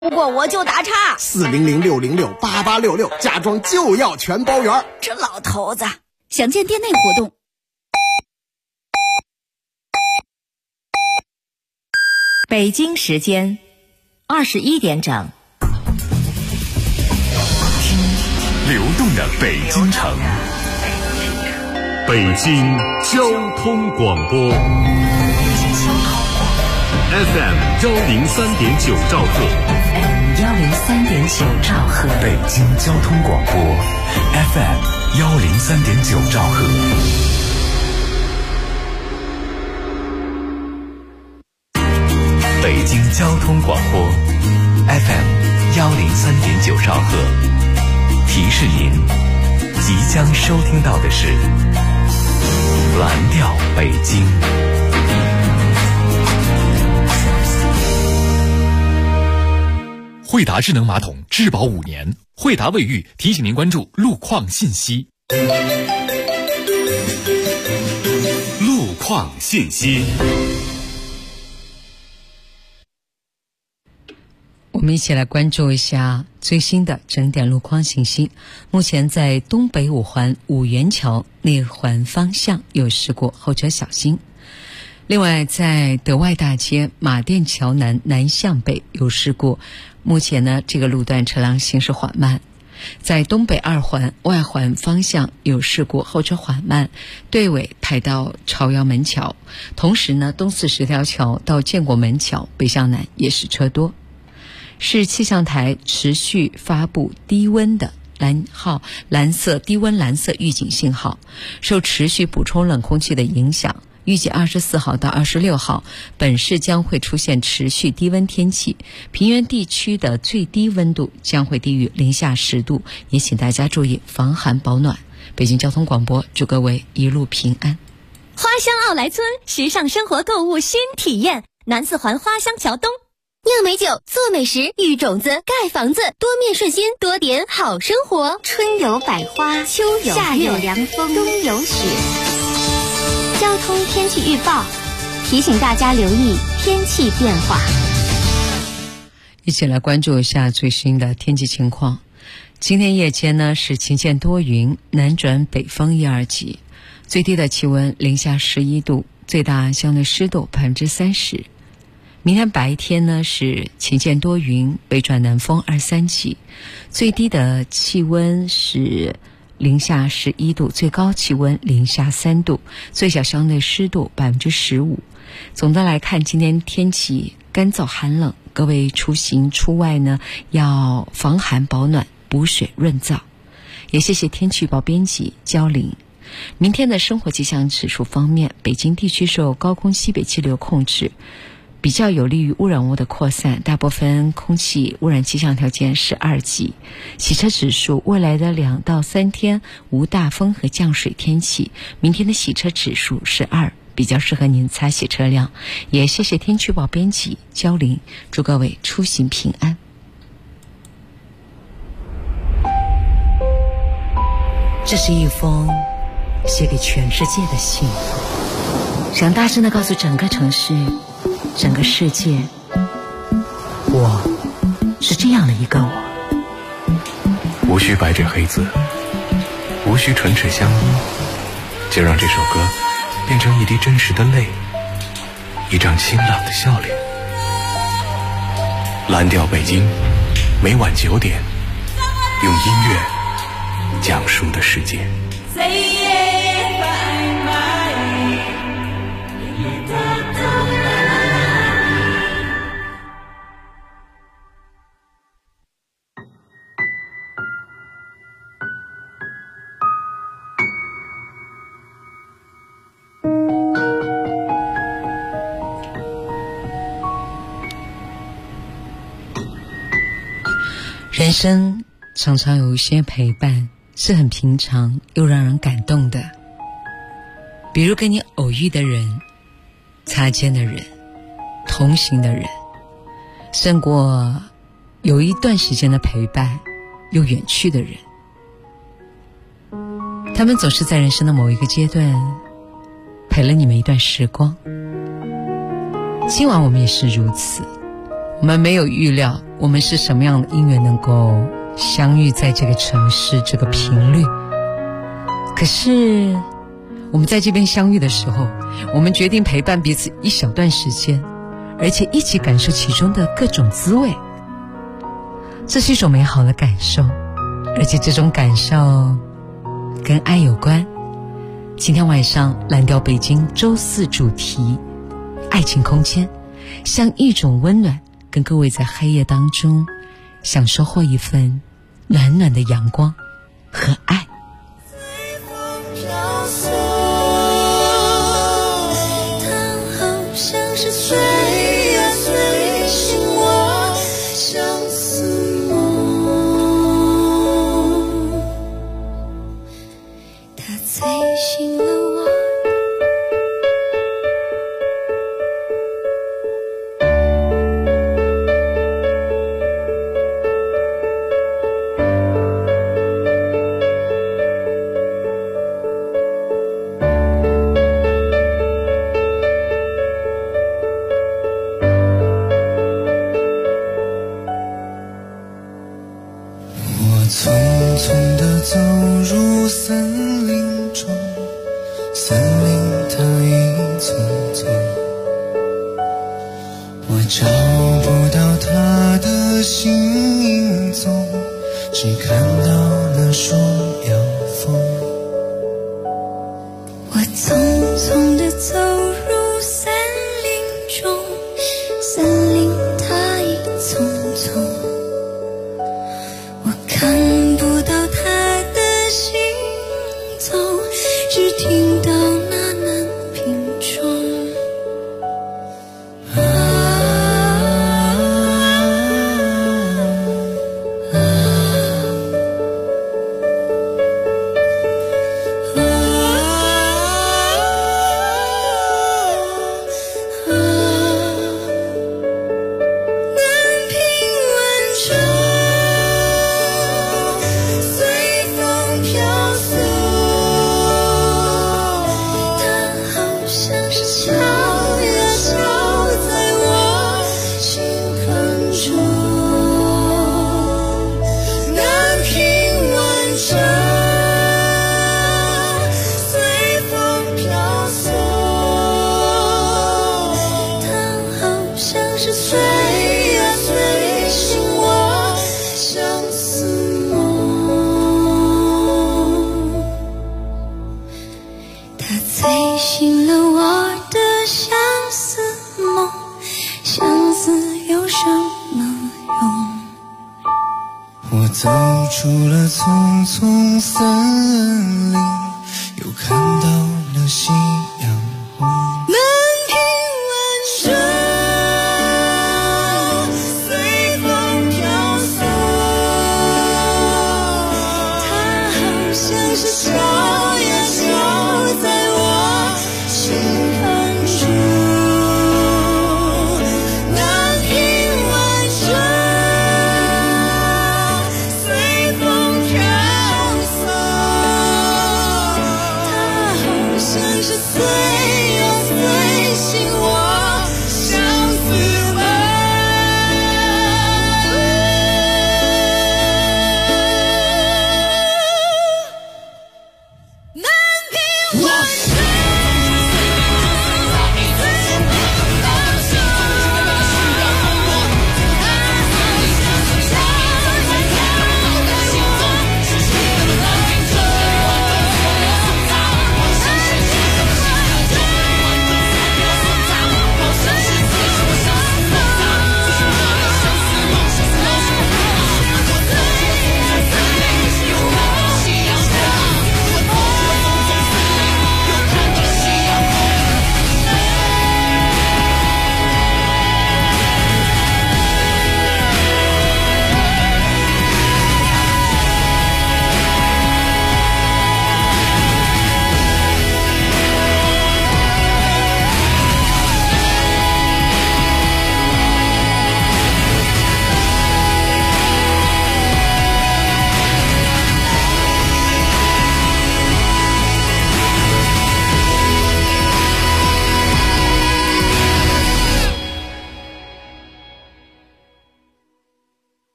不过我就打岔 ，400-606-8866，家装就要全包圆。 这老头子，详见店内活动。 北京时间21点整， 听流动的北京城，北京交通广播 FM 103.9兆赫 103.9兆赫， 北京交通广播 FM 103.9兆赫。北京交通广播 FM 103.9兆赫，提示您即将收听到的是蓝调北京。 惠达智能马桶质保5年，惠达卫浴提醒您关注路况信息。 路况信息。 我们一起来关注一下最新的整点路况信息。目前在东北五环五元桥内环方向有事故，后者小心。另外在德外大街马甸桥南南向北有事故，目前呢这个路段车辆行驶缓慢。在东北二环外环方向有事故，后者缓慢，队尾排到朝阳门桥。同时呢东四十条桥到建国门桥北向南也是车多。市气象台持续发布低温的蓝色低温蓝色预警信号，受持续补充冷空气的影响，预计24号到26号本市将会出现持续低温天气，平原地区的最低温度将会低于零下10度，也请大家注意防寒保暖。北京交通广播祝各位一路平安。 花乡奥莱村时尚生活购物新体验，南四环花乡桥东，酿美酒，做美食，育种子，盖房子，多面顺心，多点好生活。 春有百花，秋有夏有凉风，冬有雪。交通天气预报提醒大家留意天气变化。 一起来关注一下最新的天气情况。今天夜间呢是晴间多云，南转北风1、2级，最低的气温零下11度，最大相对湿度30%。明天白天呢是晴间多云，北转南风2、3级，最低的气温是零下11度，最高气温零下3度，最小相对湿度15%。总的来看，今天天气干燥寒冷，各位出行出外呢要防寒保暖，补水润燥。也谢谢天气预报编辑焦玲。明天的生活气象指数方面，北京地区受高空西北气流控制，比较有利于污染物的扩散，大部分空气污染气象条件是2级。洗车指数未来的2到3天无大风和降水天气，明天的洗车指数是2，比较适合您擦洗车辆。也谢谢天气预报编辑焦玲，祝各位出行平安。这是一封写给全世界的信，想大声地告诉整个城市，整个世界，我是这样的一个我。 无需白纸黑字，无需唇齿相依，就让这首歌变成一滴真实的泪，一张清朗的笑脸。蓝调北京，每晚9点，用音乐讲述的世界。 人生常常有一些陪伴是很平常又让人感动的，比如跟你偶遇的人，擦肩的人，同行的人，胜过有一段时间的陪伴又远去的人。他们总是在人生的某一个阶段陪了你们一段时光。今晚我们也是如此， 我们没有预料我们是什么样的因缘能够相遇在这个城市这个频率，可是我们在这边相遇的时候，我们决定陪伴彼此一小段时间，而且一起感受其中的各种滋味。这是一种美好的感受，而且这种感受跟爱有关。今天晚上蓝调北京周四主题爱情空间，像一种温暖，跟各位在黑夜当中想收获一份暖暖的阳光和爱。 走出了丛丛森林，又看到了夕阳红。满屏晚霞随风飘送，它好像是笑呀笑在我心坎中。满屏晚霞是随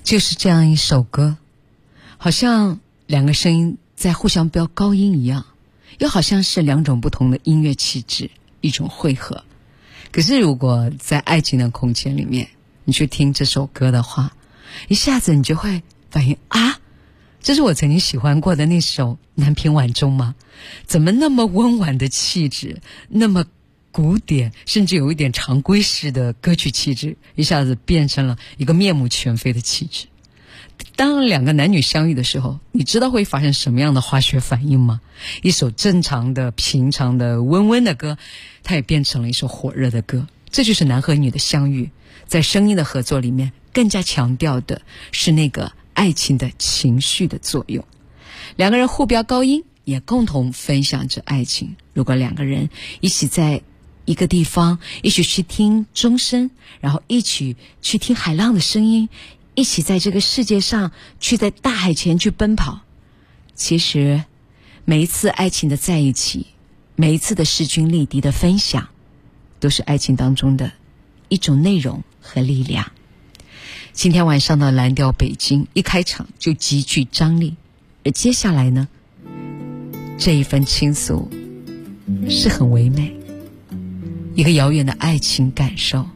就是这样一首歌，好像两个声音在互相飙高音一样，又好像是两种不同的音乐气质，一种汇合。可是如果在爱情的空间里面，你去听这首歌的话，一下子你就会反应啊，这是我曾经喜欢过的那首《南屏晚钟》吗？怎么那么温婉的气质，那么古典，甚至有一点常规式的歌曲气质，一下子变成了一个面目全非的气质。当两个男女相遇的时候，你知道会发生什么样的化学反应吗？一首正常的、平常的、温温的歌，它也变成了一首火热的歌。这就是男和女的相遇，在声音的合作里面，更加强调的是那个爱情的情绪的作用。两个人互飙高音，也共同分享着爱情。如果两个人一起在一个地方，一起去听钟声，然后一起去听海浪的声音，一起在这个世界上去在大海前去奔跑。其实每一次爱情的在一起，每一次的势均力敌的分享，都是爱情当中的一种内容和力量。今天晚上的蓝调北京一开场就极具张力，而接下来呢，这一份倾诉是很唯美，一个遥远的爱情感受，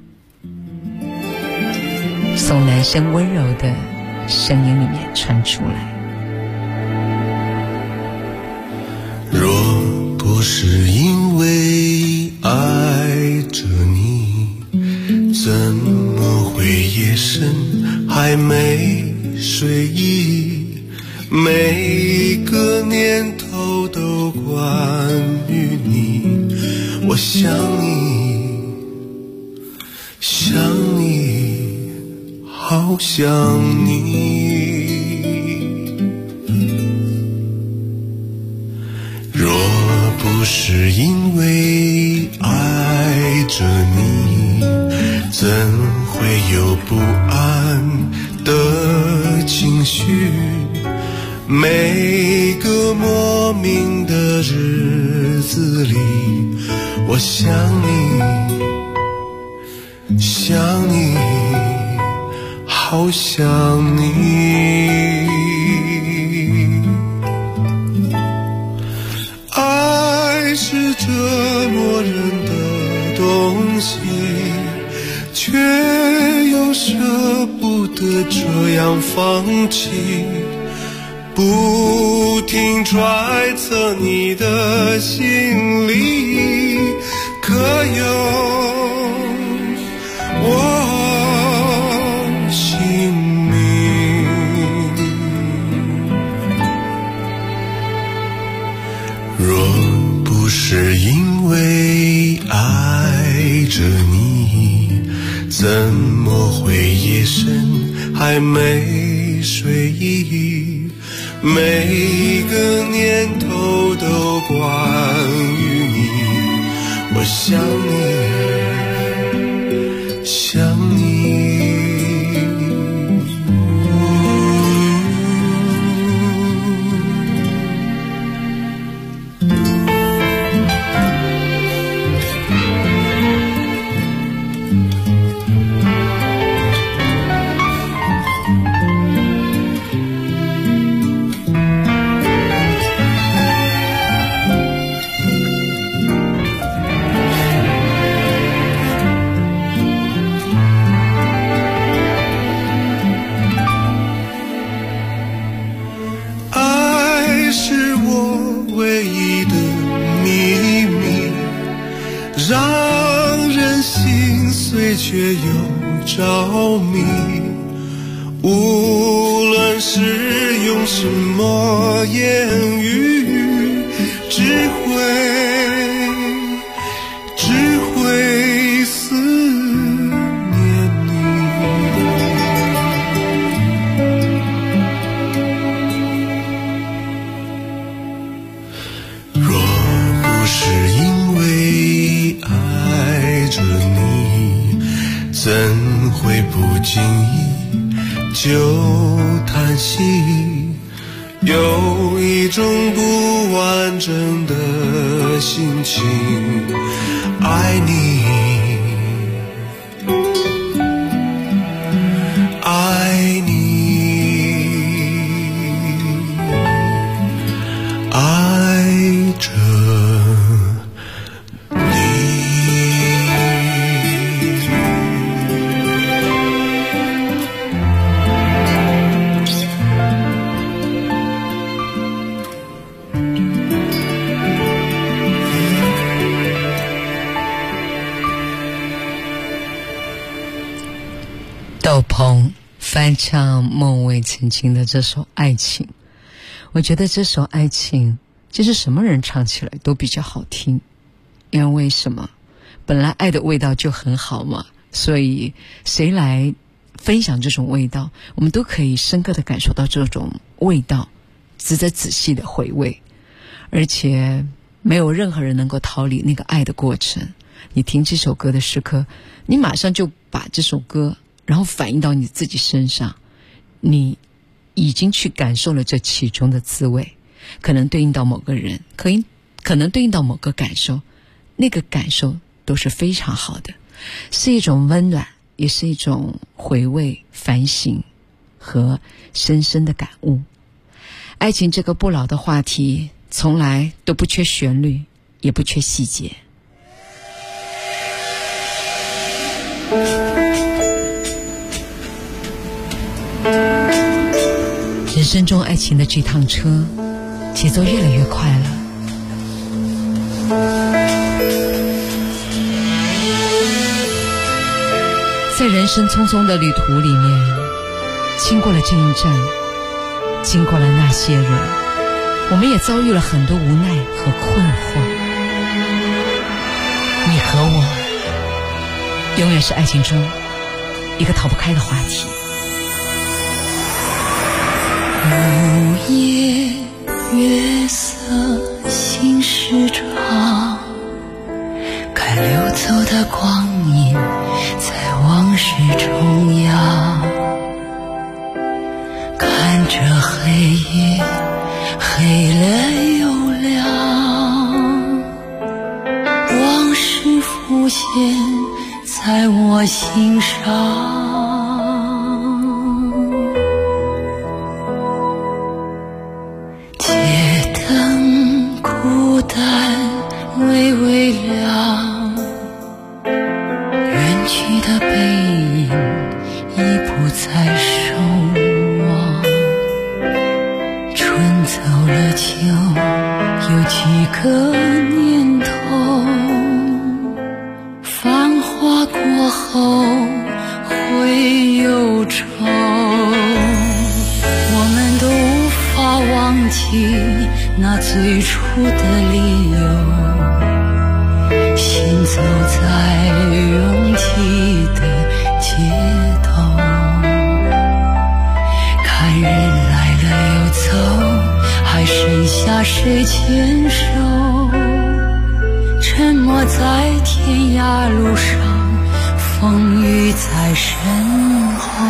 从男生温柔的声音里面传出来。 若不是因为爱着你，怎么会夜深还没睡意？每个念头都关于你，我想你，想你，好想你。若不是因为爱着你，怎会有不安的情绪？每个莫名的日子里，我想你，想你，好想你。爱是折磨人的东西，却又舍不得这样放弃。不停揣测你的心里，可有我姓名？若不是因为爱着你，怎么会夜深还没睡意？每个念头都关于你，我想你，想你。却又着迷，无论是用什么言语，只会思念你。若不是因为爱着你，怎会不经意就叹息？有一种不完整的心情，爱你，爱你。 鹏翻唱孟伟曾经的这首《爱情》，我觉得这首《爱情》其实什么人唱起来都比较好听，因为什么？本来爱的味道就很好嘛，所以谁来分享这种味道，我们都可以深刻的感受到这种味道，值得仔细的回味，而且没有任何人能够逃离那个爱的过程。你听这首歌的时刻，你马上就把这首歌然后反映到你自己身上，你已经去感受了这其中的滋味，可能对应到某个人，可能对应到某个感受，那个感受都是非常好的，是一种温暖，也是一种回味、反省和深深的感悟。爱情这个不老的话题，从来都不缺旋律，也不缺细节。人生中爱情的这趟车，节奏越来越快了。在人生匆匆的旅途里面，经过了这一站，经过了那些人，我们也遭遇了很多无奈和困惑。你和我永远是爱情中一个逃不开的话题。 午夜月色心事长，看流走的光阴在往事中央，看着黑夜黑了又亮，往事浮现在我心上。街灯孤单微微亮，远去的背影已不再守望，春走了秋，有几个年头，繁华过后会忧愁，我们都无法忘记那最初的理由，行走在拥挤的街头，看人来了又走，还剩下谁牵手，沉默在天涯路上，风雨在身后。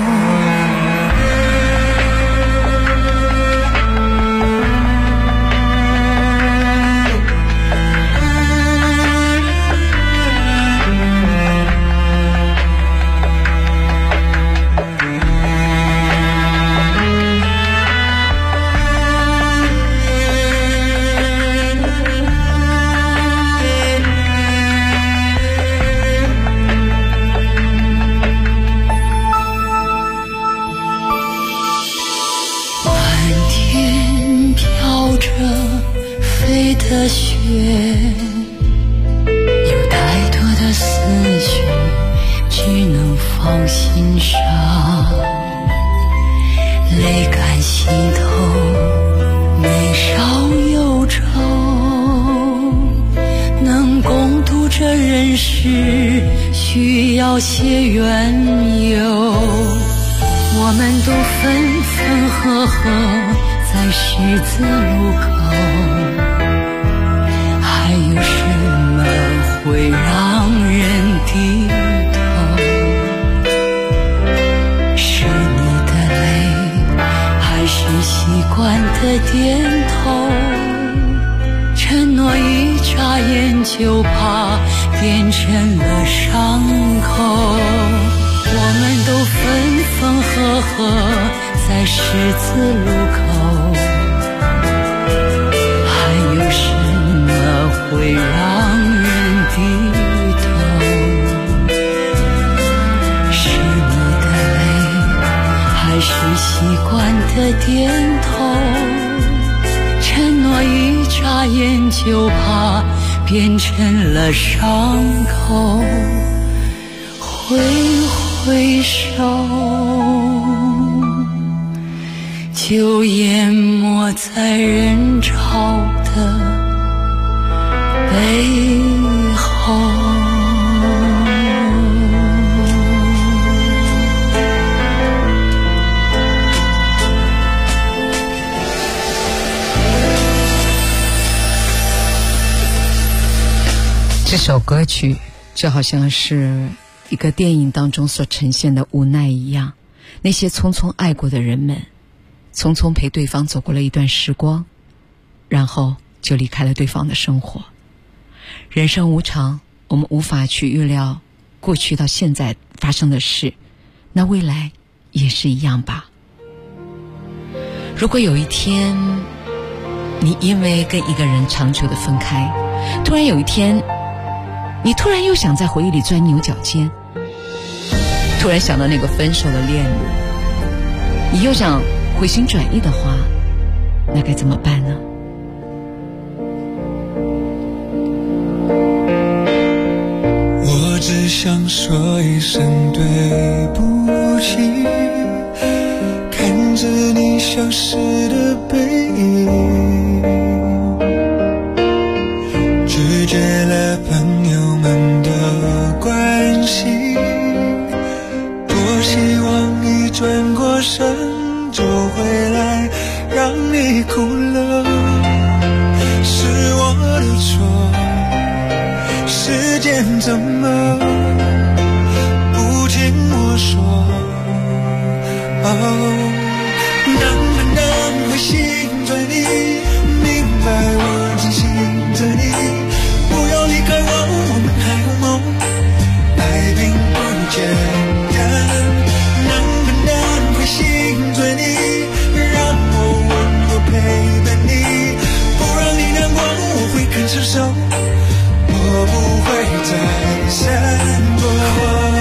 的雪，有太多的思绪只能放心上，泪干心头，眉梢忧愁，能共度这人世，需要些缘由。我们都分分合合在十字路口，还有什么会让人低头？是你的泪，还是习惯的点头？承诺一眨眼就怕变成了伤口。我们都分分合合在十字路口，还有什么会让人低头？是你的泪，还是习惯的点头？承诺一眨眼就怕变成了伤口，挥霍回首，就淹没在人潮的背后。 这首歌曲就好像是一个电影当中所呈现的无奈一样，那些匆匆爱过的人们，匆匆陪对方走过了一段时光，然后就离开了对方的生活。人生无常，我们无法去预料过去到现在发生的事，那未来也是一样吧。如果有一天你因为跟一个人长久的分开，突然有一天你突然又想在回忆里钻牛角尖，突然想到那个分手的恋人，你又想回心转意的话，那该怎么办呢？ 我只想说一声对不起，看着你消失的背影，拒绝了朋友们的关心，多希望一转过身就回来让你哭了，是我的错，时间怎么不听我说，能不能回心转意，明白我真心着你，不要离开我，我们还有梦，爱并不简单，能不能回心转意，让我温柔陪伴你，不让你难过，我会更承受，我不会再闪躲。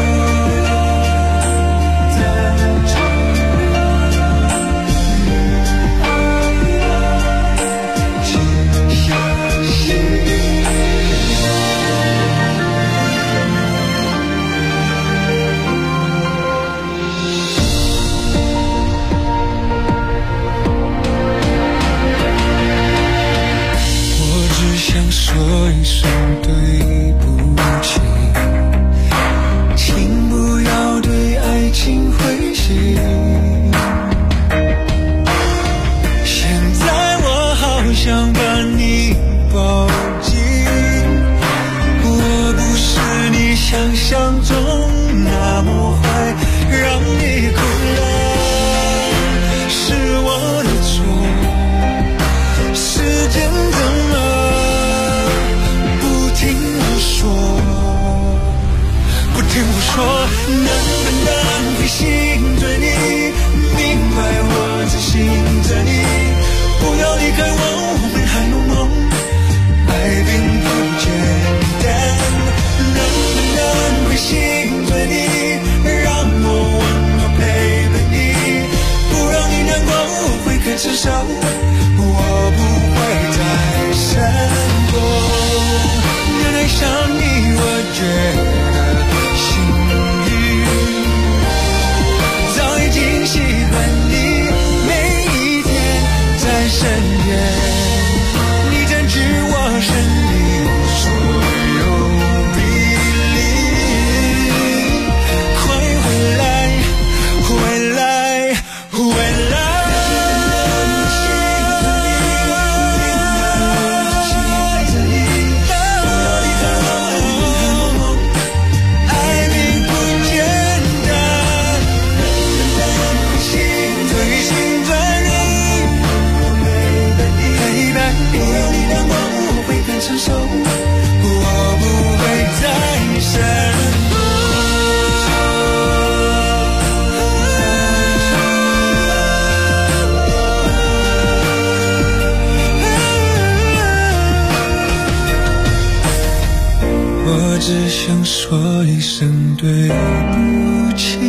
说一声对不起，请不要对爱情灰心，现在我好想把你抱紧，我不是你想象中那么坏，让你哭了，是我的错，时间怎么听我说，能不能回心转意，明白我真心着你，不要离开我，我们还有梦，爱并不简单，能不能回心转意，让我温柔陪伴你，不让你难过，我会更承受，我不会再闪躲，原来想你我觉得习惯你每一天在身边，你占据我生命所有比例，快回来，回来，回来。承受，我不会再闪躲。我只想说一声对不起，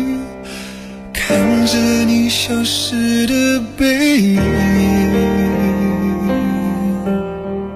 看着你消失的背影。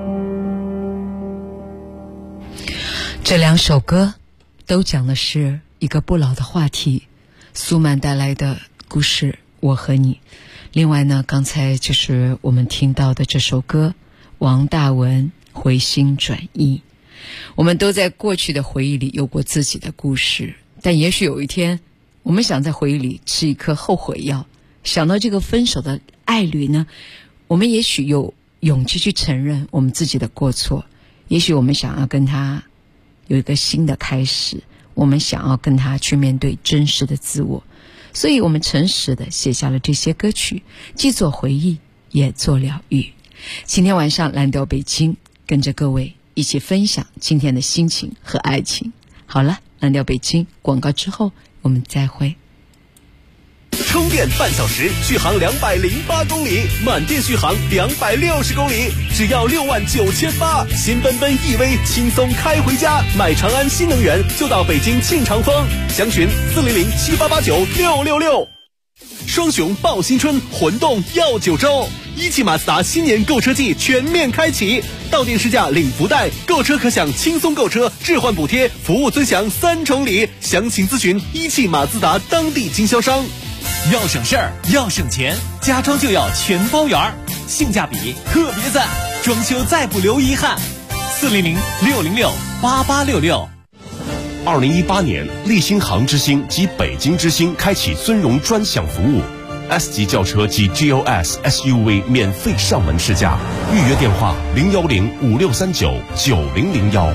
这两首歌都讲的是一个不老的话题，苏曼带来的故事我和你。另外呢，刚才就是我们听到的这首歌，王大文回心转意。我们都在过去的回忆里有过自己的故事，但也许有一天我们想在回忆里吃一颗后悔药，想到这个分手的爱侣呢，我们也许有勇气去承认我们自己的过错，也许我们想要跟他有一个新的开始，我们想要跟他去面对真实的自我，所以我们诚实的写下了这些歌曲，既做回忆也做疗愈。今天晚上蓝调北京，跟着各位一起分享今天的心情和爱情。好了，蓝调北京广告之后我们再会。 充电半小时，续航208公里，满电续航260公里，只要69800，新奔奔 EV 轻松开回家。买长安新能源就到北京庆长丰，详询40078896666。双雄报新春，魂动耀9州。一汽马自达新年购车季全面开启，到店试驾领福袋，购车可享轻松购车、置换补贴、服务尊享3重礼。详情咨询一汽马自达当地经销商。 要省事儿，要省钱，家装就要全包圆，性价比特别赞，装修再不留遗憾。400-606-8866。 2018年，立新航之星及北京之星开启尊荣专享服务。S 级轿车及 GLS SUV 免费上门试驾，预约电话01056399001。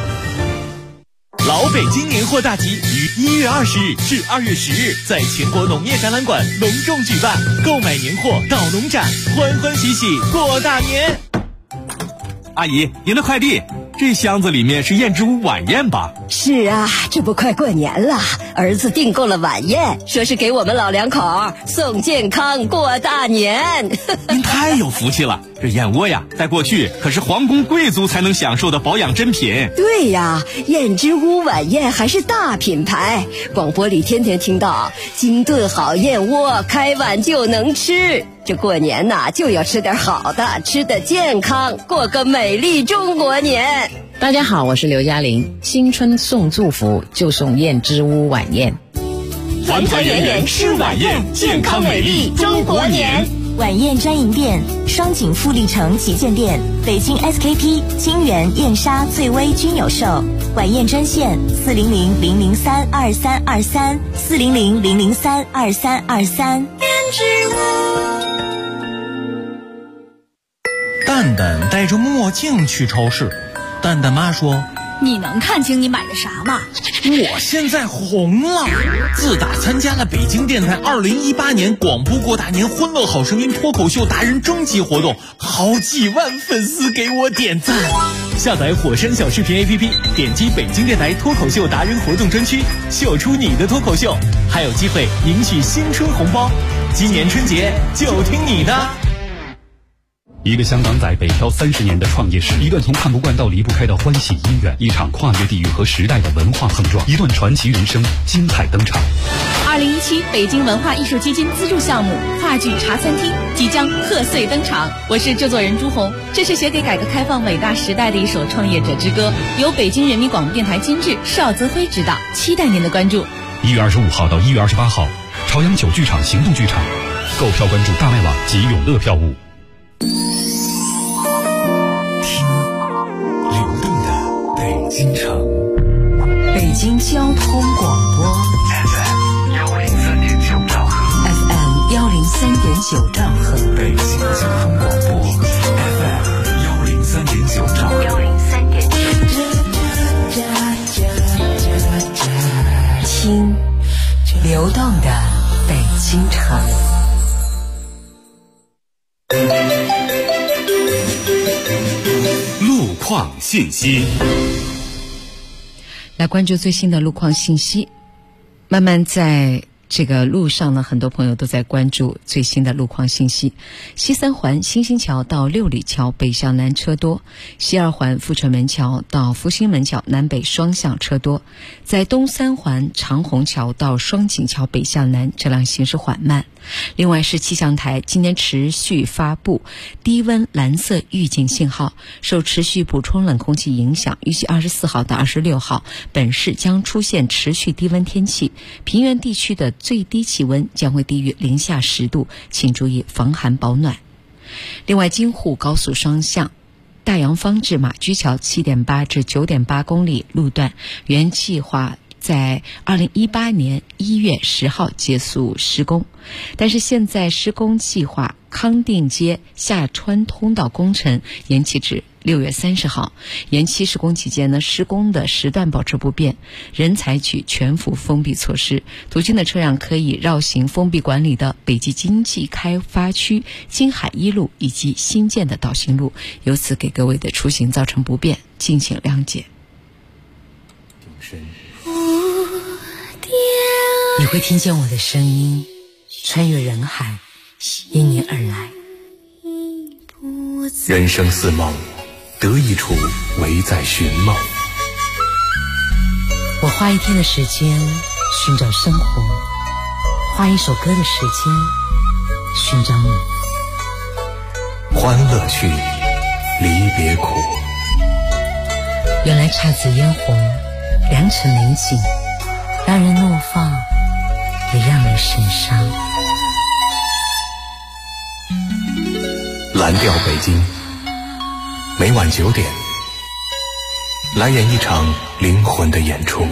老北京年货大集于1月20日至2月10日在全国农业展览馆隆重举办，购买年货到农展，欢欢喜喜过大年。 阿姨，您的快递，这箱子里面是燕之屋晚宴吧？ 是啊，这不快过年了，儿子订购了晚宴，说是给我们老两口送健康过大年。 您太有福气了，这燕窝呀，在过去可是皇宫贵族才能享受的保养珍品。 对呀，燕之屋晚宴还是大品牌，广播里天天听到精炖好燕窝，开碗就能吃。这过年呐，就要吃点好的，吃得健康，过个美丽中国年。 大家好，我是刘嘉玲。新春送祝福，就送燕之屋晚宴。 团团圆圆吃晚宴，健康美丽中国年。 晚宴专营店：双井富力城旗舰店、北京 SKP、金源、燕莎、翠微均有售。晚宴专线400-003-2323，400-003-2323。 蛋蛋戴着墨镜去超市，蛋蛋妈说：“ 你能看清你买的啥吗？” 我现在红了，自打参加了北京电台2018年广播过大年欢乐好声音脱口秀达人征集活动，好几万粉丝给我点赞。 下载火山小视频 APP， 点击北京电台脱口秀达人活动专区，秀出你的脱口秀，还有机会赢取新春红包。今年春节就听你的。 一个香港仔北漂30年的创业史，一段从看不惯到离不开的欢喜姻缘，一场跨越地域和时代的文化碰撞，一段传奇人生精彩登场。 2017北京文化艺术基金资助项目话剧茶餐厅即将贺岁登场，我是制作人朱红。这是写给改革开放伟大时代的一首创业者之歌，由北京人民广播电台监制，邵泽辉指导，期待您的关注。 1月25号到1月28号，朝阳9剧场行动剧场，购票关注大麦网及永乐票务。 京城， 北京交通广播 FM 103.9兆赫 ，FM 103.9兆赫， 北京交通广播 FM 103.9兆赫，103.9。 听流动的北京城。 路况信息。来关注最新的路况信息。慢慢在这个路上呢，很多朋友都在关注最新的路况信息。西三环新兴桥到六里桥北向南车多，西二环阜成门桥到复兴门桥南北双向车多，在东三环长虹桥到双井桥北向南车辆行驶缓慢。另外是气象台今年持续发布低温蓝色预警信号，受持续补充冷空气影响，预计24号到26号本市将出现持续低温天气，平原地区的最低气温将会低于零下10度，请注意防寒保暖。另外京沪高速双向大洋坊至马驹桥 7.8 至 9.8 公里路段原计划在2018年1月10号结束施工，但是现在施工计划康定街下穿通道工程延期至6月30号。延期施工期间呢，施工的时段保持不变，仍采取全幅封闭措施。途经的车辆可以绕行封闭管理的北极经济开发区京海一路以及新建的导行路，由此给各位的出行造成不便，敬请谅解。 你会听见我的声音穿越人海，因你而来。 人生似梦，得一处唯在寻梦。 我花一天的时间寻找生活，花一首歌的时间寻找你。 欢乐去，离别苦。 原来姹紫嫣红，良辰美景，让人怒放，也让人神伤。 蓝调北京，每晚9点，来演一场灵魂的演出。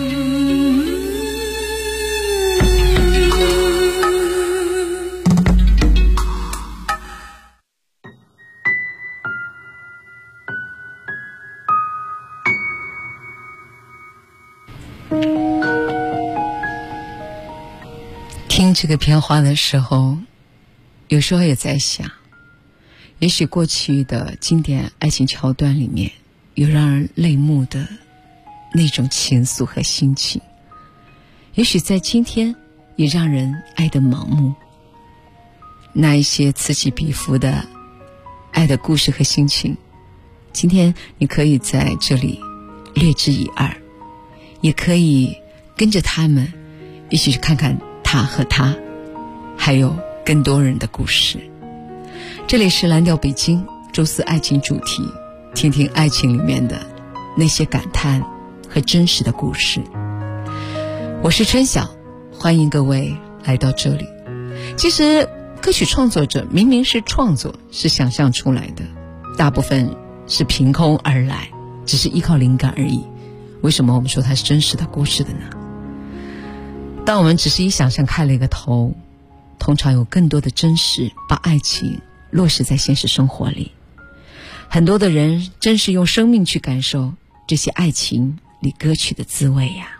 听这个片花的时候，有时候也在想，也许过去的经典爱情桥段里面有让人泪目的那种情愫和心情，也许在今天也让人爱得盲目。那一些此起彼伏的爱的故事和心情，今天你可以在这里略知一二，也可以跟着他们一起去看看他和他，还有更多人的故事。这里是蓝调北京周四爱情主题，听听爱情里面的那些感叹和真实的故事。我是春晓，欢迎各位来到这里。其实歌曲创作者明明是创作，是想象出来的，大部分是凭空而来，只是依靠灵感而已。为什么我们说它是真实的故事的呢？当我们只是一想象开了一个头，通常有更多的真实把爱情落实在现实生活里。很多的人真是用生命去感受这些爱情里歌曲的滋味呀。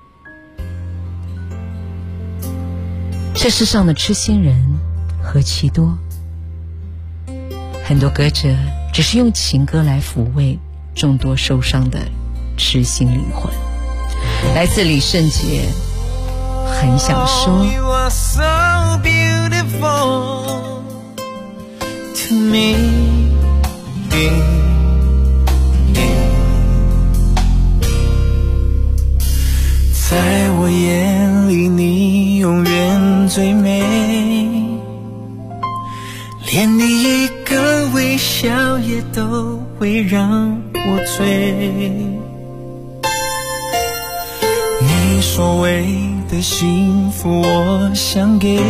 这世上的痴心人何其多，很多歌者只是用情歌来抚慰众多受伤的痴心灵魂。来自李圣杰，很想说。 You are so beautiful to me. Yeah. 在我眼里，你永远最美，连你一个微笑也都会让我醉。你所谓的幸福我想给，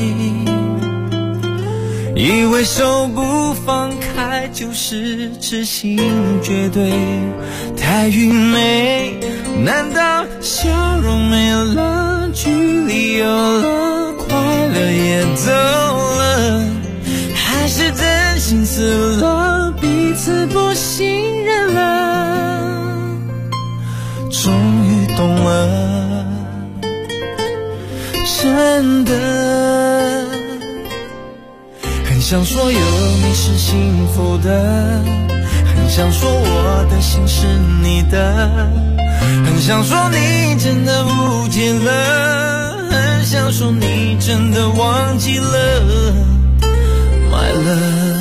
以为手不放开就是痴心绝对，太愚昧，难道笑容没了，距离有了，快乐也走了，还是真心死了，彼此不信任了，终于懂了，真的很想说有你是幸福的，很想说我的心是你的，很想说你真的不见了，很很想说你真的忘记了 My love。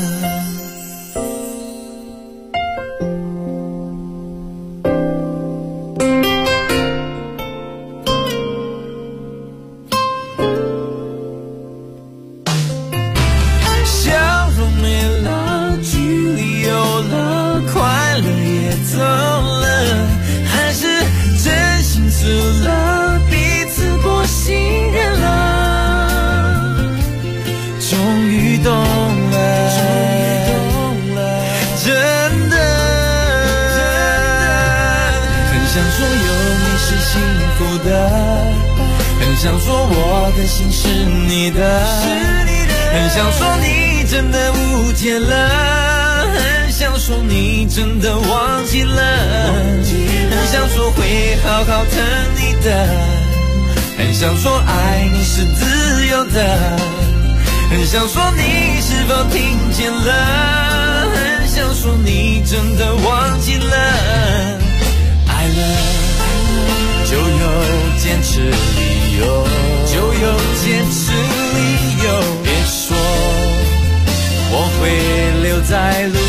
很想说我的心是你的，很想说你真的误解了，很想说你真的忘记了，很想说会好好疼你的，很想说爱你是自由的，很想说你是否听见了，很想说你真的忘记了，爱了就有坚持理由，就有坚持理由。别说我会留在路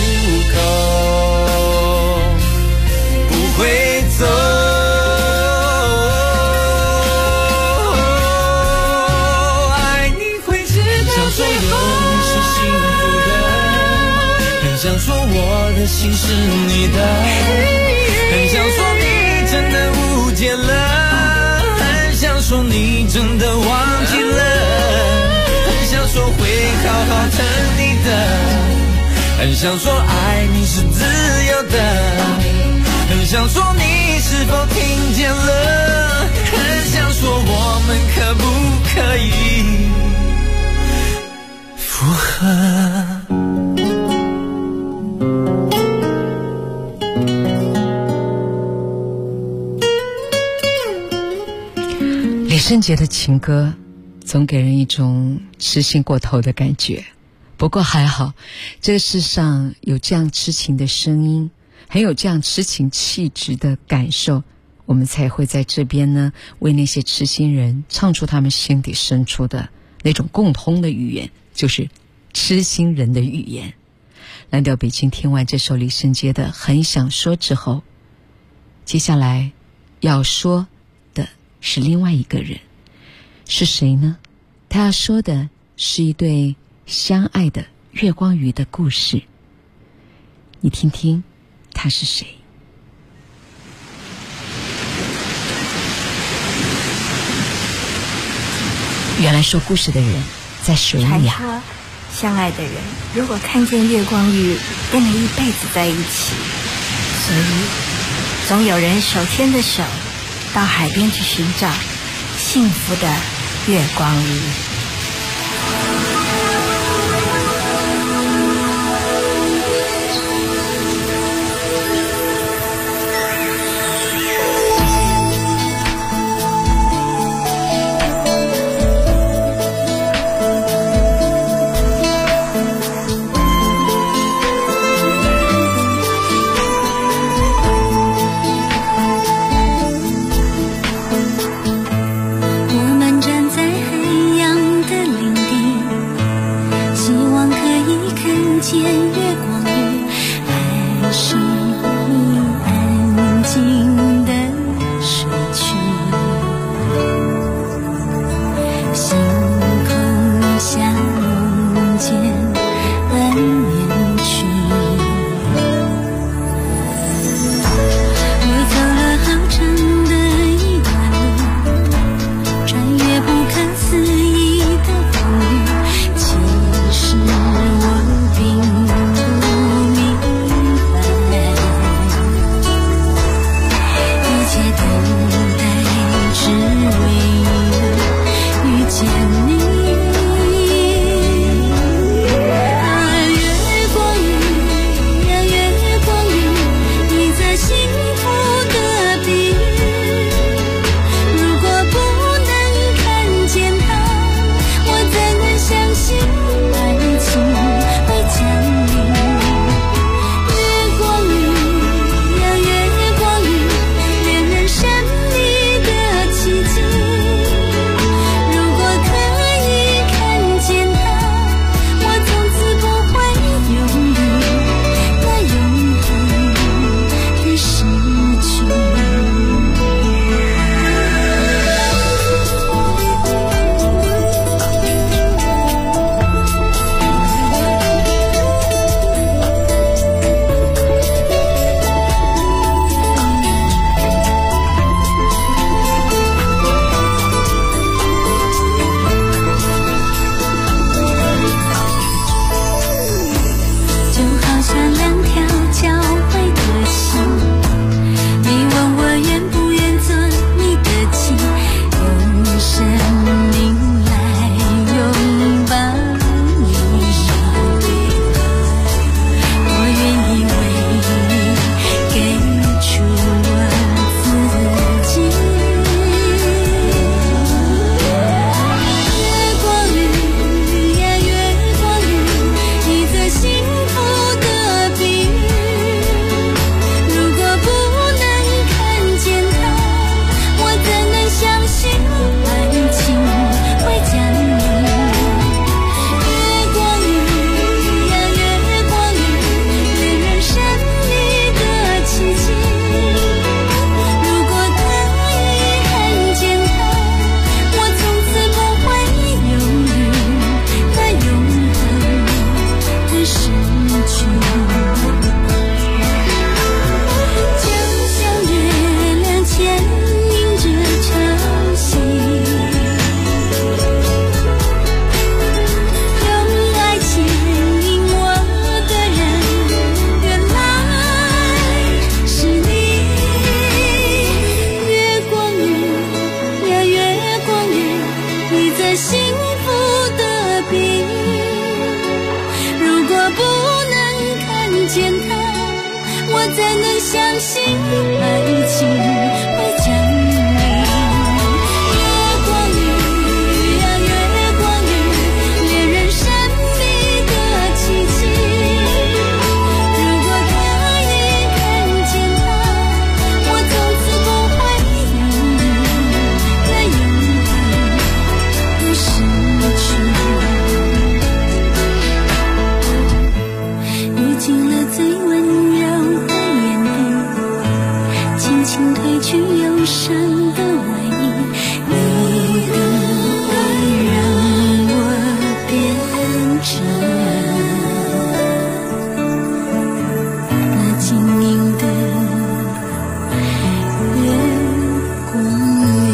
口，不会走。爱你会直到最后。很想说有你是幸福的，很想说我的心是你的，很想说你真的误解了，很想说你真的忘记了，很想说会好好疼你的，很想说爱你是自由的，很想说你是否听见了，很想说我们可不可以复合。 李圣杰的情歌总给人一种痴心过头的感觉，不过还好，这个世上有这样痴情的声音，很有这样痴情气质的感受，我们才会在这边呢，为那些痴心人唱出他们心底深处的那种共通的语言，就是痴心人的语言。蓝调北京听完这首李圣杰的《很想说》之后，接下来要说的是另外一个人，是谁呢？他要说的是一对相爱的月光鱼的故事，你听听他是谁。原来说故事的人在水里传说相爱的人如果看见月光鱼便能一辈子在一起，所以总有人手牵着手到海边去寻找幸福的月光鱼。 如我才能相信爱情会降临。月光雨呀月光雨，恋人神秘的奇迹。如果可以看见他，我从此不会犹豫，再勇敢不失去。遇尽了最温柔的眼底，轻轻褪去忧伤的外衣，你的爱让我变成那晶莹的月光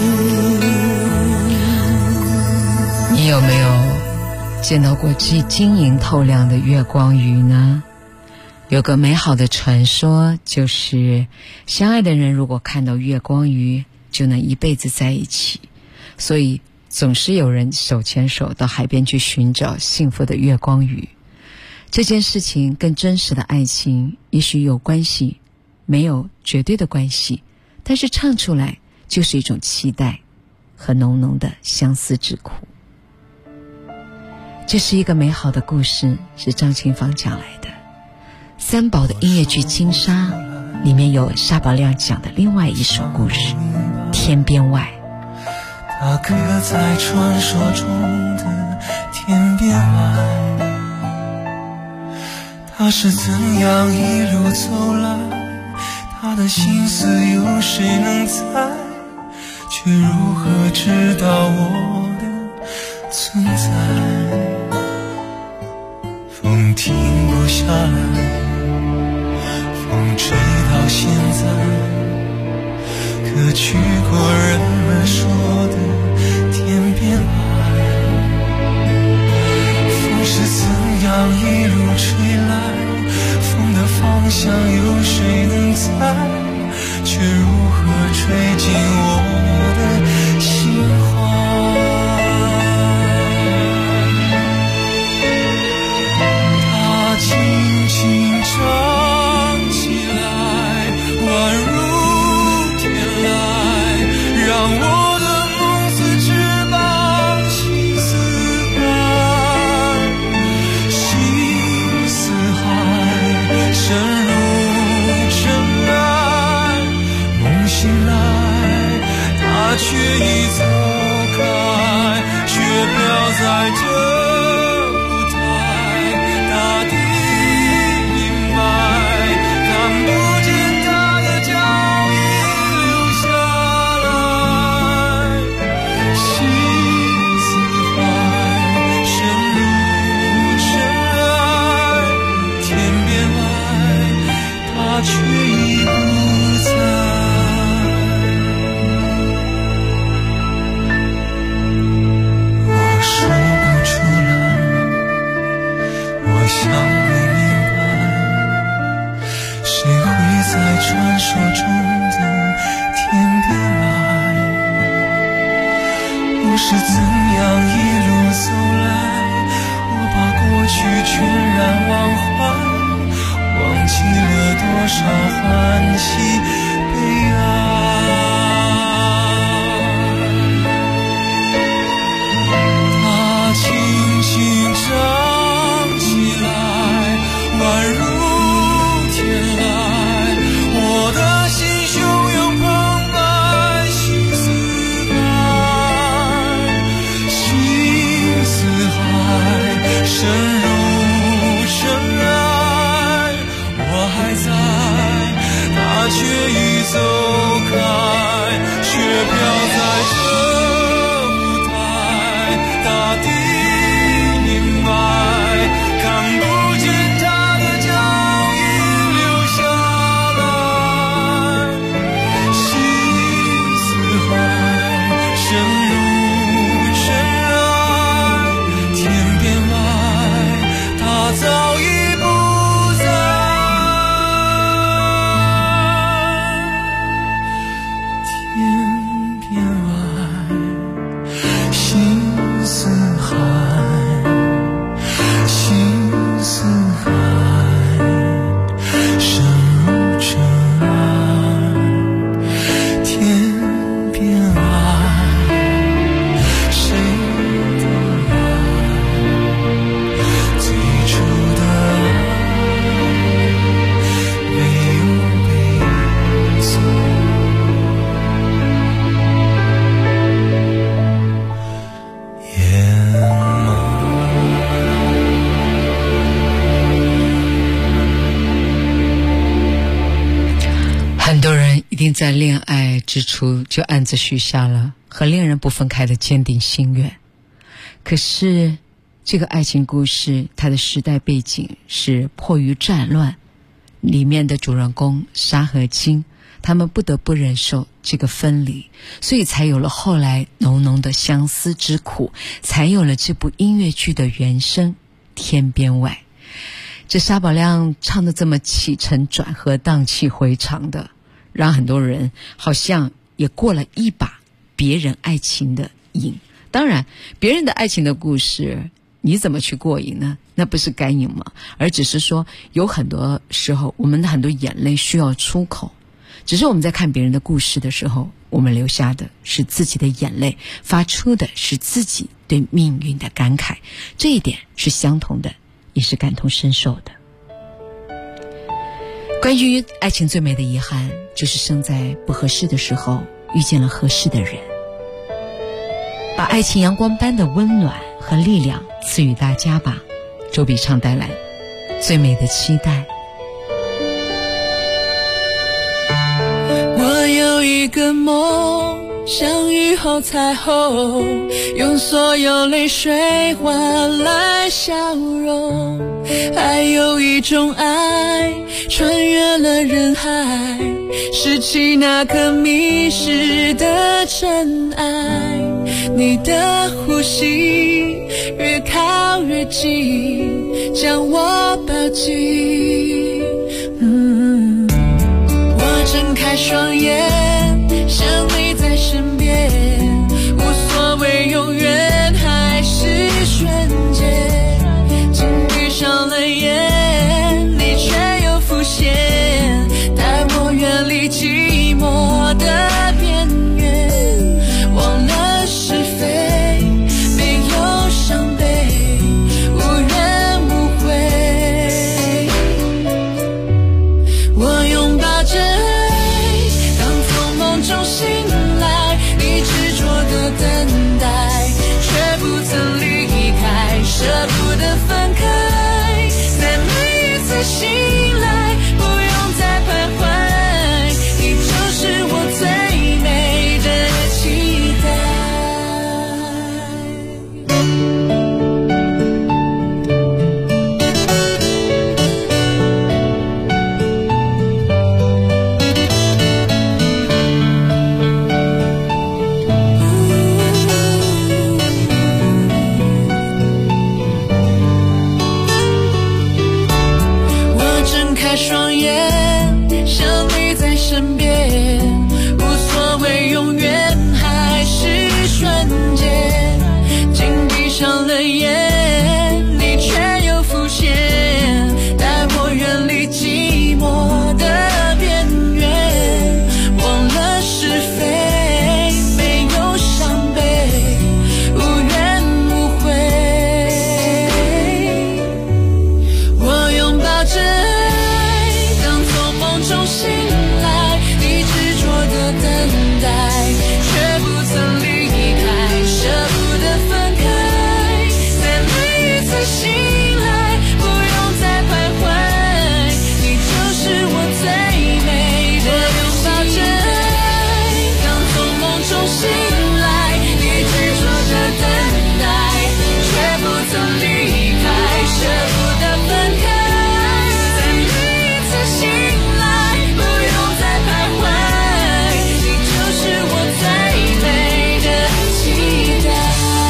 雨。 你有没有见到过晶莹透亮的月光鱼呢？有个美好的传说，就是相爱的人如果看到月光鱼就能一辈子在一起，所以总是有人手牵手到海边去寻找幸福的月光鱼。这件事情跟真实的爱情也许有关系，没有绝对的关系，但是唱出来就是一种期待和浓浓的相思之苦。这是一个美好的故事，是张清芳讲来的。三宝的音乐剧《金沙》里面有沙宝亮讲的另外一首故事《天边外》。 他刻在传说中的天边外，他是怎样一路走来，他的心思有谁能猜，却如何知道我的存在。风停不下来，风吹到现在，可去过人们说的天边外。风是怎样一路吹来，风的方向有谁能猜，却如何吹进我的心怀。它轻轻涨起来，宛如天籁，让我的梦似翅膀，心似海，心似海，深入尘埃。梦醒来，它却已走开，却飘在这舞台，大地阴霾，看不见它的脚印留下来。心似海，深入尘埃，天边外，它却已不在。我说不出来，我想不明白，谁会在传说中的天边来？我是怎样一路走来，我把过去全然忘怀，忘记了多少欢喜悲哀。它轻轻涨起来，宛如天籁，我的心汹涌澎湃，心似海，心似海，深入尘埃。我还在，它却已走开，却飘在这舞台，大地阴霾，看不见它的脚印留下来。心似海，深入尘埃，天边外，它早已不在。天边外，心似海。 并在恋爱之初就暗自许下了和恋人不分开的坚定心愿。可是这个爱情故事它的时代背景是迫于战乱，里面的主人公沙和金他们不得不忍受这个分离，所以才有了后来浓浓的相思之苦，才有了这部音乐剧的原声《天边外》。这沙宝亮唱的这么起承转合、荡气回肠的，让很多人好像也过了一把别人爱情的瘾。当然别人的爱情的故事你怎么去过瘾呢？那不是该瘾吗？而只是说有很多时候我们的很多眼泪需要出口，只是我们在看别人的故事的时候，我们流下的是自己的眼泪，发出的是自己对命运的感慨，这一点是相同的，也是感同身受的。关于爱情最美的遗憾，就是生在不合适的时候遇见了合适的人，把爱情阳光般的温暖和力量赐予大家吧。周笔畅带来最美的期待。 我有一个梦，像雨后彩虹，用所有泪水换来笑容。还有一种爱，穿越了人海，拾起那颗迷失的尘埃。你的呼吸越靠越近，将我抱紧。我睁开双眼，想你在身边，无所谓永远还是瞬间。紧闭上了眼，你却又浮现，带我远离寂寞的边缘。忘了是非，没有伤悲，无怨无悔。我拥抱着爱，当从梦中醒来，你执着的等待，却不曾离开，舍不得分开。在每一次醒来，不用再徘徊，你就是我最美的期待。我睁开双眼，想你在身边，无所谓永远还是瞬间。紧闭上了眼，你却又浮现，带我远离寂寞的边缘。忘了是非，没有伤悲，无怨无悔。我拥抱着爱，当从梦中醒来，你执着的等待，却不曾离开，舍不得分开。在每一次醒来，不用再徘徊，你就是我最美的期待。我拥抱着爱，当从梦中醒来，你执着的等待，却不曾离开，舍不得分开。在每一次醒来，不用再徘徊，你就是我最美的期待。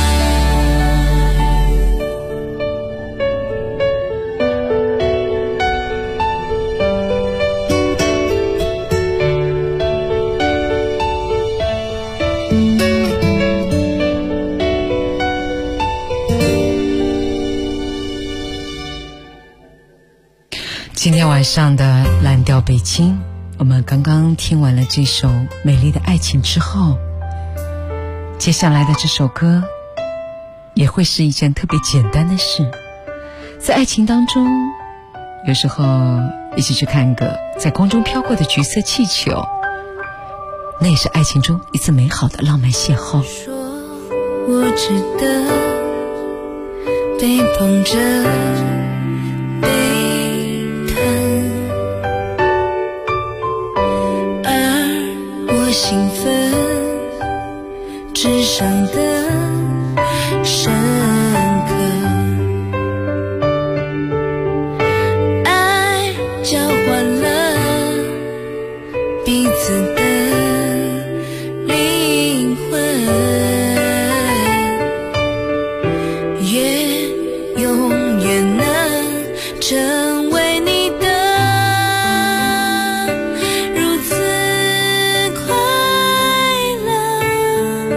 今天晚上的蓝调北京，我们刚刚听完了这首美丽的爱情之后，接下来的这首歌也会是一件特别简单的事。在爱情当中，有时候一起去看个在空中飘过的橘色气球，那也是爱情中一次美好的浪漫邂逅。 我值得被捧着，被疼，而世上的深刻，爱交换了彼此的灵魂，也永远能成为你的如此快乐。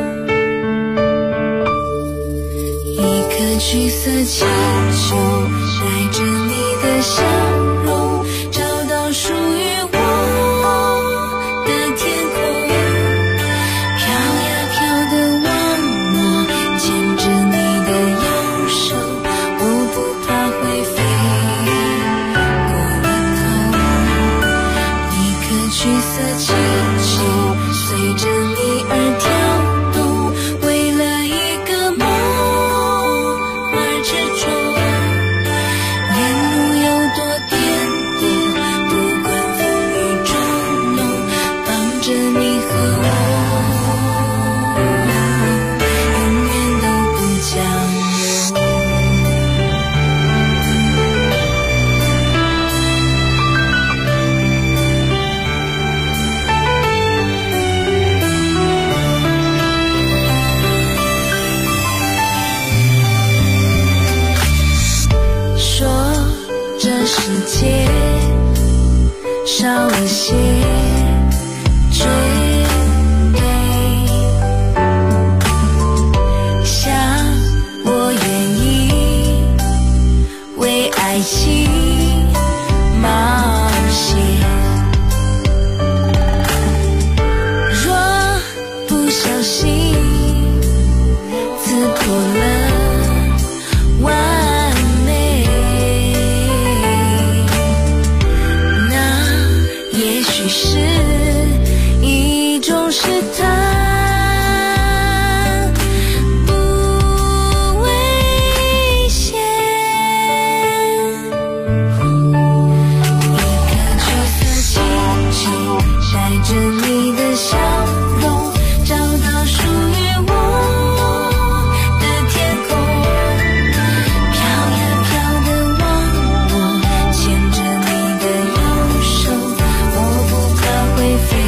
一颗橘色气球带着你的笑容，找到属于我的天空，飘呀飘的往我，牵着你的右手，我不怕会飞过了头。一颗橘色气球随着你而跳动，为了一个梦而执着，沿路有多颠簸，不管风雨捉弄，帮着你和我永远都不将说这世界少了些追忆，想我愿意为爱情冒险，若不小心刺破了完美，那也许是一种试探，不危险。一颗橘色气球带着你的笑容，找到属于我的天空，飘呀飘的往我，牵着你的右手，我不怕会飞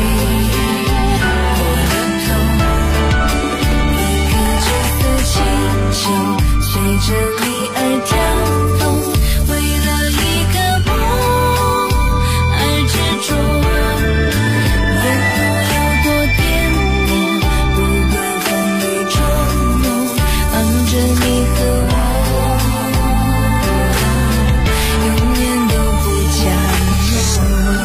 过了头。一颗橘色气球随着你而跳动，为了一个梦而执着，沿路有多颠簸，不管风雨捉弄，帮着你和我永远都不将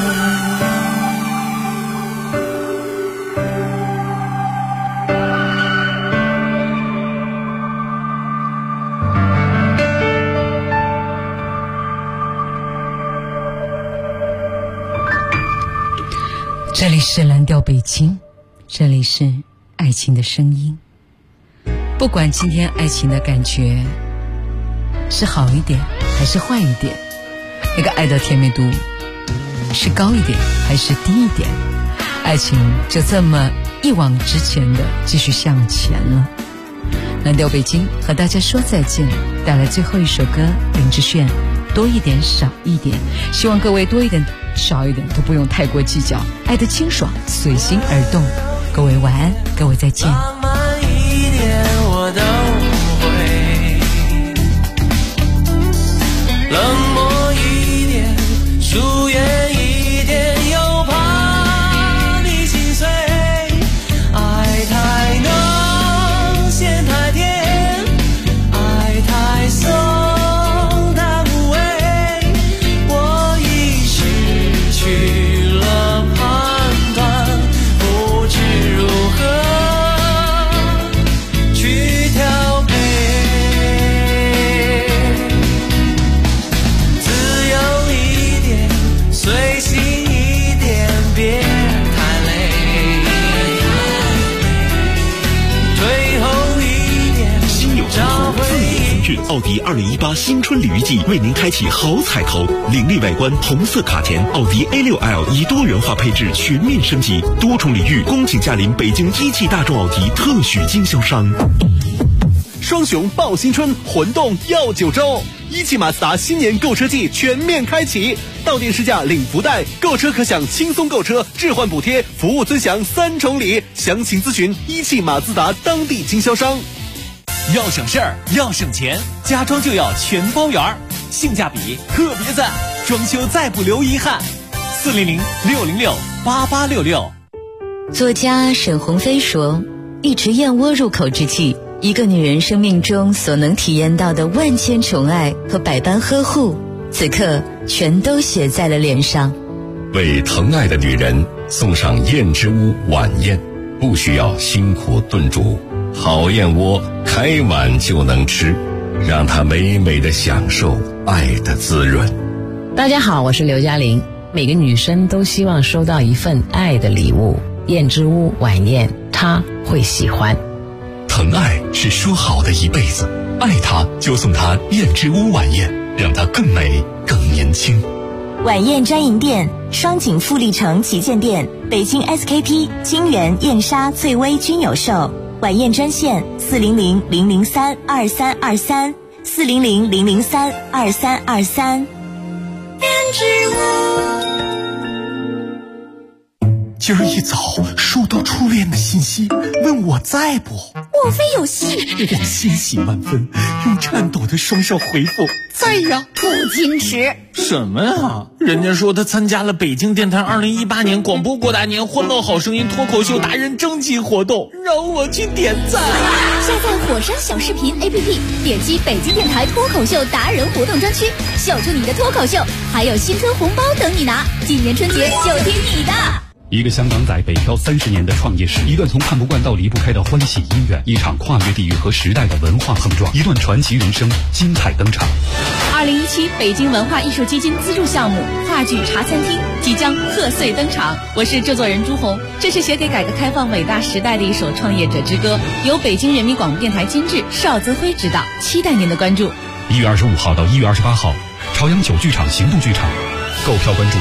这里是蓝调北京，这里是爱情的声音。不管今天爱情的感觉是好一点还是坏一点，那个爱的甜蜜度是高一点还是低一点，爱情就这么一往直前的继续向前了。蓝调北京和大家说再见，带来最后一首歌，林志炫，多一点少一点。希望各位多一点少一点都不用太过计较，爱得清爽，随心而动。各位晚安，各位再见。 浪漫一点我都会，冷漠一点，疏远一点，又怕你心碎。爱太浓，咸太甜，爱太松，太无味。我已失去了判断，不知如何去调日，奥迪2018新春礼遇季为您开启好彩头，凌厉外观红色卡钳，奥迪 A6L 以多元化配置全面升级，多重礼遇，恭请驾临北京一汽大众奥迪特许经销商。 双雄报新春，魂动要9周。一汽马自达新年购车季全面开启，到店试驾领福袋，购车可享轻松购车置换补贴，服务尊享3重礼。详情咨询一汽马自达当地经销商。 要省事儿，要省钱，家装就要全包圆，性价比特别赞，装修再不留遗憾。400-606-8866。 作家沈鸿飞说，一池燕窝入口之际，一个女人生命中所能体验到的万千宠爱和百般呵护，此刻全都写在了脸上。 为疼爱的女人送上燕之屋晚宴，不需要辛苦炖煮，好燕窝开碗就能吃，让她美美的享受爱的滋润。 大家好，我是刘嘉玲。每个女生都希望收到一份爱的礼物，燕之屋晚宴她会喜欢。 疼爱是说好的一辈子，爱她就送她燕之屋晚宴，让她更美更年轻。 晚宴专营店：双井富力城旗舰店、北京 SKP、金源、燕莎、翠微均有售。晚宴专线：400-003-2323，400-003-2323。燕之屋。 今儿一早收到初恋的信息，问我在不？ 莫非有戏？ 我欣喜万分，用颤抖的双手回复在呀。 不矜持什么呀？人家说他参加了北京电台2018年广播过大年欢乐好声音脱口秀达人征集活动，让我去点赞。 下载火山小视频 APP， 点击北京电台脱口秀达人活动专区，秀出你的脱口秀，还有新春红包等你拿。今年春节就听你的。 一个香港仔北漂30年的创业史，一段从看不惯到离不开的欢喜姻缘，一场跨越地域和时代的文化碰撞，一段传奇人生精彩登场。 2017北京文化艺术基金资助项目话剧茶餐厅即将贺岁登场。我是制作人朱红，这是写给改革开放伟大时代的一首创业者之歌，由北京人民广播电台监制，邵泽辉执导，期待您的关注。 1月25号到1月28号，朝阳9剧场行动剧场，购票关注